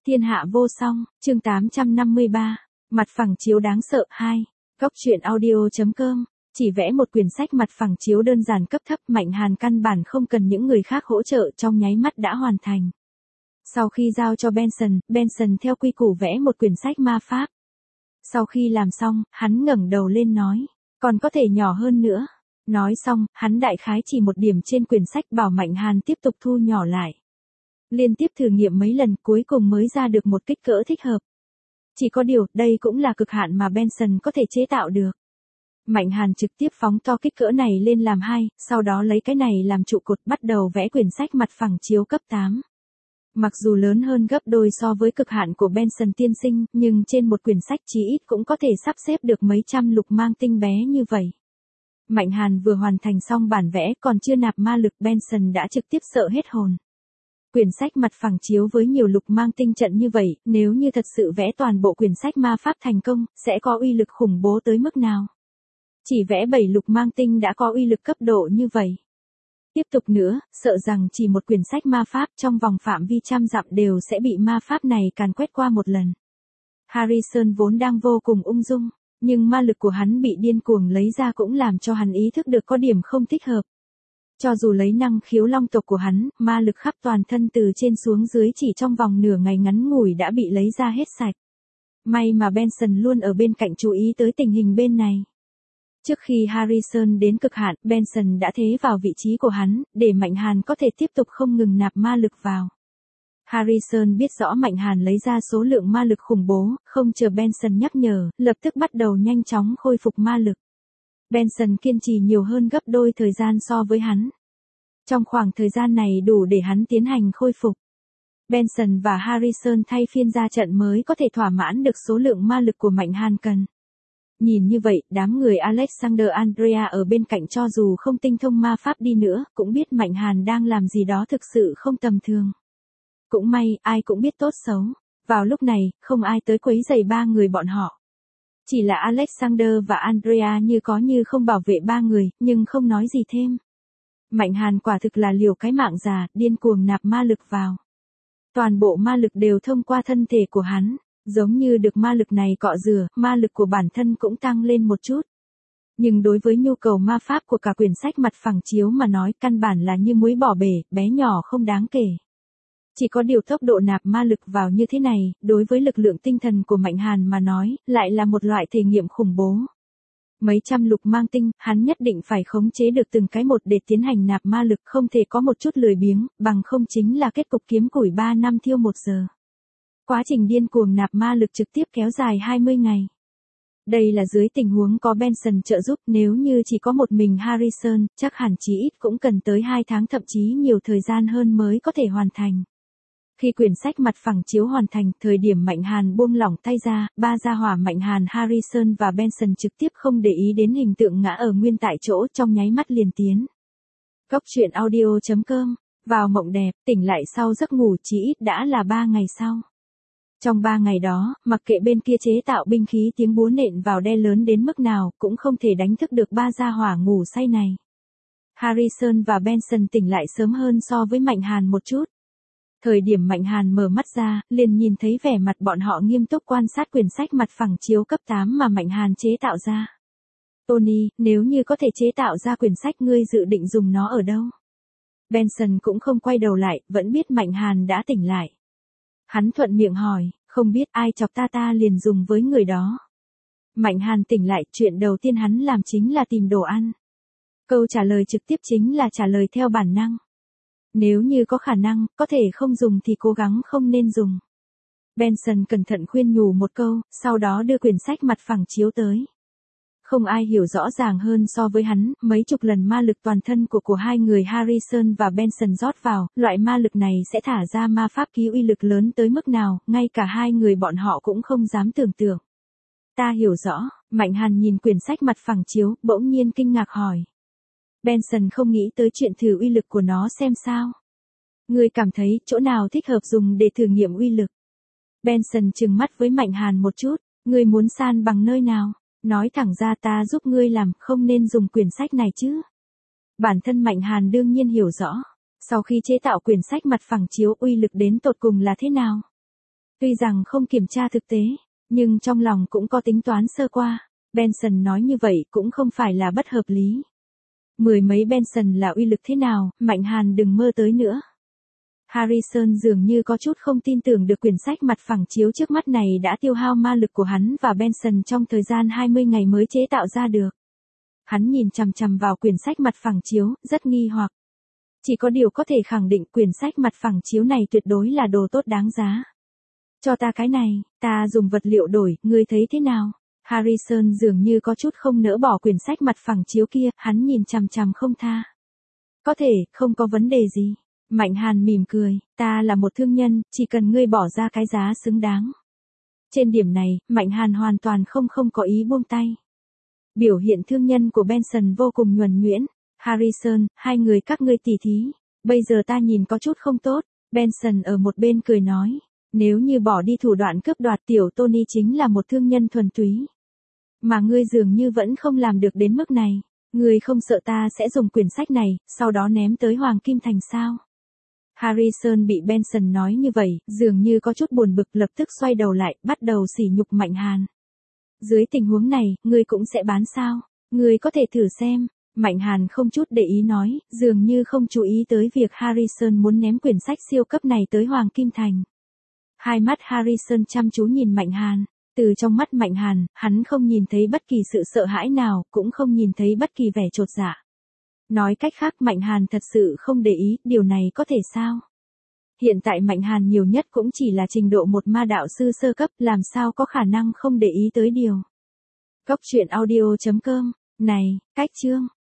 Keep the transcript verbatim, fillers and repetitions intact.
Thiên hạ vô song, chương tám trăm năm mươi ba, mặt phẳng chiếu đáng sợ hai. Góc truyện audio chấm com, chỉ vẽ một quyển sách mặt phẳng chiếu đơn giản cấp thấp, Mạnh Hàn căn bản không cần những người khác hỗ trợ, trong nháy mắt đã hoàn thành. Sau khi giao cho Benson, Benson theo quy củ vẽ một quyển sách ma pháp. Sau khi làm xong, hắn ngẩng đầu lên nói, còn có thể nhỏ hơn nữa. Nói xong, hắn đại khái chỉ một điểm trên quyển sách, bảo Mạnh Hàn tiếp tục thu nhỏ lại. Liên tiếp thử nghiệm mấy lần, cuối cùng mới ra được một kích cỡ thích hợp. Chỉ có điều, đây cũng là cực hạn mà Benson có thể chế tạo được. Mạnh Hàn trực tiếp phóng to kích cỡ này lên làm hai, sau đó lấy cái này làm trụ cột, bắt đầu vẽ quyển sách mặt phẳng chiếu cấp tám. Mặc dù lớn hơn gấp đôi so với cực hạn của Benson tiên sinh, nhưng trên một quyển sách chí ít cũng có thể sắp xếp được mấy trăm lục mang tinh bé như vậy. Mạnh Hàn vừa hoàn thành xong bản vẽ, còn chưa nạp ma lực, Benson đã trực tiếp sợ hết hồn. Quyển sách mặt phẳng chiếu với nhiều lục mang tinh trận như vậy, nếu như thật sự vẽ toàn bộ quyển sách ma pháp thành công, sẽ có uy lực khủng bố tới mức nào? Chỉ vẽ bảy lục mang tinh đã có uy lực cấp độ như vậy. Tiếp tục nữa, sợ rằng chỉ một quyển sách ma pháp trong vòng phạm vi trăm dặm đều sẽ bị ma pháp này càn quét qua một lần. Harrison vốn đang vô cùng ung dung, nhưng ma lực của hắn bị điên cuồng lấy ra cũng làm cho hắn ý thức được có điểm không thích hợp. Cho dù lấy năng khiếu long tộc của hắn, ma lực khắp toàn thân từ trên xuống dưới chỉ trong vòng nửa ngày ngắn ngủi đã bị lấy ra hết sạch. May mà Benson luôn ở bên cạnh chú ý tới tình hình bên này. Trước khi Harrison đến cực hạn, Benson đã thế vào vị trí của hắn, để Mạnh Hàn có thể tiếp tục không ngừng nạp ma lực vào. Harrison biết rõ Mạnh Hàn lấy ra số lượng ma lực khủng bố, không chờ Benson nhắc nhở, lập tức bắt đầu nhanh chóng khôi phục ma lực. Benson kiên trì nhiều hơn gấp đôi thời gian so với hắn. Trong khoảng thời gian này đủ để hắn tiến hành khôi phục. Benson và Harrison thay phiên ra trận mới có thể thỏa mãn được số lượng ma lực của Mạnh Hàn cần. Nhìn như vậy, đám người Alexander Andrea ở bên cạnh cho dù không tinh thông ma pháp đi nữa, cũng biết Mạnh Hàn đang làm gì đó thực sự không tầm thường. Cũng may, ai cũng biết tốt xấu. Vào lúc này, không ai tới quấy rầy ba người bọn họ. Chỉ là Alexander và Andrea như có như không bảo vệ ba người, nhưng không nói gì thêm. Mạnh Hàn quả thực là liều cái mạng già, điên cuồng nạp ma lực vào. Toàn bộ ma lực đều thông qua thân thể của hắn, giống như được ma lực này cọ rửa, ma lực của bản thân cũng tăng lên một chút. Nhưng đối với nhu cầu ma pháp của cả quyển sách mặt phẳng chiếu mà nói, căn bản là như muối bỏ bể, bé nhỏ không đáng kể. Chỉ có điều tốc độ nạp ma lực vào như thế này, đối với lực lượng tinh thần của Mạnh Hàn mà nói, lại là một loại thể nghiệm khủng bố. Mấy trăm lục mang tinh, hắn nhất định phải khống chế được từng cái một để tiến hành nạp ma lực, không thể có một chút lười biếng, bằng không chính là kết cục kiếm củi ba năm thiêu một giờ. Quá trình điên cuồng nạp ma lực trực tiếp kéo dài hai mươi ngày. Đây là dưới tình huống có Benson trợ giúp, nếu như chỉ có một mình Harrison, chắc hẳn chí ít cũng cần tới hai tháng thậm chí nhiều thời gian hơn mới có thể hoàn thành. Khi quyển sách mặt phẳng chiếu hoàn thành, thời điểm Mạnh Hàn buông lỏng tay ra, ba gia hỏa Mạnh Hàn, Harrison và Benson trực tiếp không để ý đến hình tượng ngã ở nguyên tại chỗ, trong nháy mắt liền tiến. Góc truyện audio chấm com, vào mộng đẹp, tỉnh lại sau giấc ngủ chí ít đã là ba ngày sau. Trong ba ngày đó, mặc kệ bên kia chế tạo binh khí tiếng búa nện vào đe lớn đến mức nào, cũng không thể đánh thức được ba gia hỏa ngủ say này. Harrison và Benson tỉnh lại sớm hơn so với Mạnh Hàn một chút. Thời điểm Mạnh Hàn mở mắt ra, liền nhìn thấy vẻ mặt bọn họ nghiêm túc quan sát quyển sách mặt phẳng chiếu cấp tám mà Mạnh Hàn chế tạo ra. Tony, nếu như có thể chế tạo ra quyển sách, ngươi dự định dùng nó ở đâu? Benson cũng không quay đầu lại, vẫn biết Mạnh Hàn đã tỉnh lại. Hắn thuận miệng hỏi, không biết ai chọc ta ta liền dùng với người đó. Mạnh Hàn tỉnh lại, chuyện đầu tiên hắn làm chính là tìm đồ ăn. Câu trả lời trực tiếp chính là trả lời theo bản năng. Nếu như có khả năng, có thể không dùng thì cố gắng không nên dùng. Benson cẩn thận khuyên nhủ một câu, sau đó đưa quyển sách mặt phẳng chiếu tới. Không ai hiểu rõ ràng hơn so với hắn, mấy chục lần ma lực toàn thân của của hai người Harrison và Benson rót vào, loại ma lực này sẽ thả ra ma pháp ký uy lực lớn tới mức nào, ngay cả hai người bọn họ cũng không dám tưởng tượng. Ta hiểu rõ, Mạnh Hàn nhìn quyển sách mặt phẳng chiếu, bỗng nhiên kinh ngạc hỏi. Benson không nghĩ tới chuyện thử uy lực của nó xem sao. Ngươi cảm thấy chỗ nào thích hợp dùng để thử nghiệm uy lực? Benson trừng mắt với Mạnh Hàn một chút, ngươi muốn san bằng nơi nào? Nói thẳng ra ta giúp ngươi làm, không nên dùng quyển sách này chứ. Bản thân Mạnh Hàn đương nhiên hiểu rõ, sau khi chế tạo quyển sách mặt phẳng chiếu uy lực đến tột cùng là thế nào. Tuy rằng không kiểm tra thực tế, nhưng trong lòng cũng có tính toán sơ qua. Benson nói như vậy cũng không phải là bất hợp lý. Mười mấy Benson là uy lực thế nào, Mạnh Hàn đừng mơ tới nữa. Harrison dường như có chút không tin tưởng được quyển sách mặt phẳng chiếu trước mắt này đã tiêu hao ma lực của hắn và Benson trong thời gian hai mươi ngày mới chế tạo ra được. Hắn nhìn chằm chằm vào quyển sách mặt phẳng chiếu, rất nghi hoặc. Chỉ có điều có thể khẳng định quyển sách mặt phẳng chiếu này tuyệt đối là đồ tốt đáng giá. Cho ta cái này, ta dùng vật liệu đổi, ngươi thấy thế nào? Harrison dường như có chút không nỡ bỏ quyển sách mặt phẳng chiếu kia, hắn nhìn chằm chằm không tha. Có thể, không có vấn đề gì. Mạnh Hàn mỉm cười, ta là một thương nhân, chỉ cần ngươi bỏ ra cái giá xứng đáng. Trên điểm này, Mạnh Hàn hoàn toàn không không có ý buông tay. Biểu hiện thương nhân của Benson vô cùng nhuần nhuyễn. Harrison, hai người các ngươi tỉ thí. Bây giờ ta nhìn có chút không tốt. Benson ở một bên cười nói. Nếu như bỏ đi thủ đoạn cướp đoạt tiểu Tony chính là một thương nhân thuần túy. Mà ngươi dường như vẫn không làm được đến mức này. Ngươi không sợ ta sẽ dùng quyển sách này, sau đó ném tới Hoàng Kim Thành sao? Harrison bị Benson nói như vậy, dường như có chút buồn bực lập tức xoay đầu lại, bắt đầu sỉ nhục Mạnh Hàn. Dưới tình huống này, ngươi cũng sẽ bán sao? Ngươi có thể thử xem. Mạnh Hàn không chút để ý nói, dường như không chú ý tới việc Harrison muốn ném quyển sách siêu cấp này tới Hoàng Kim Thành. Hai mắt Harrison chăm chú nhìn Mạnh Hàn. Từ trong mắt Mạnh Hàn, hắn không nhìn thấy bất kỳ sự sợ hãi nào, cũng không nhìn thấy bất kỳ vẻ chột dạ. Nói cách khác Mạnh Hàn thật sự không để ý, điều này có thể sao? Hiện tại Mạnh Hàn nhiều nhất cũng chỉ là trình độ một ma đạo sư sơ cấp, làm sao có khả năng không để ý tới điều. Cốc truyện audio chấm com, này, cách chương.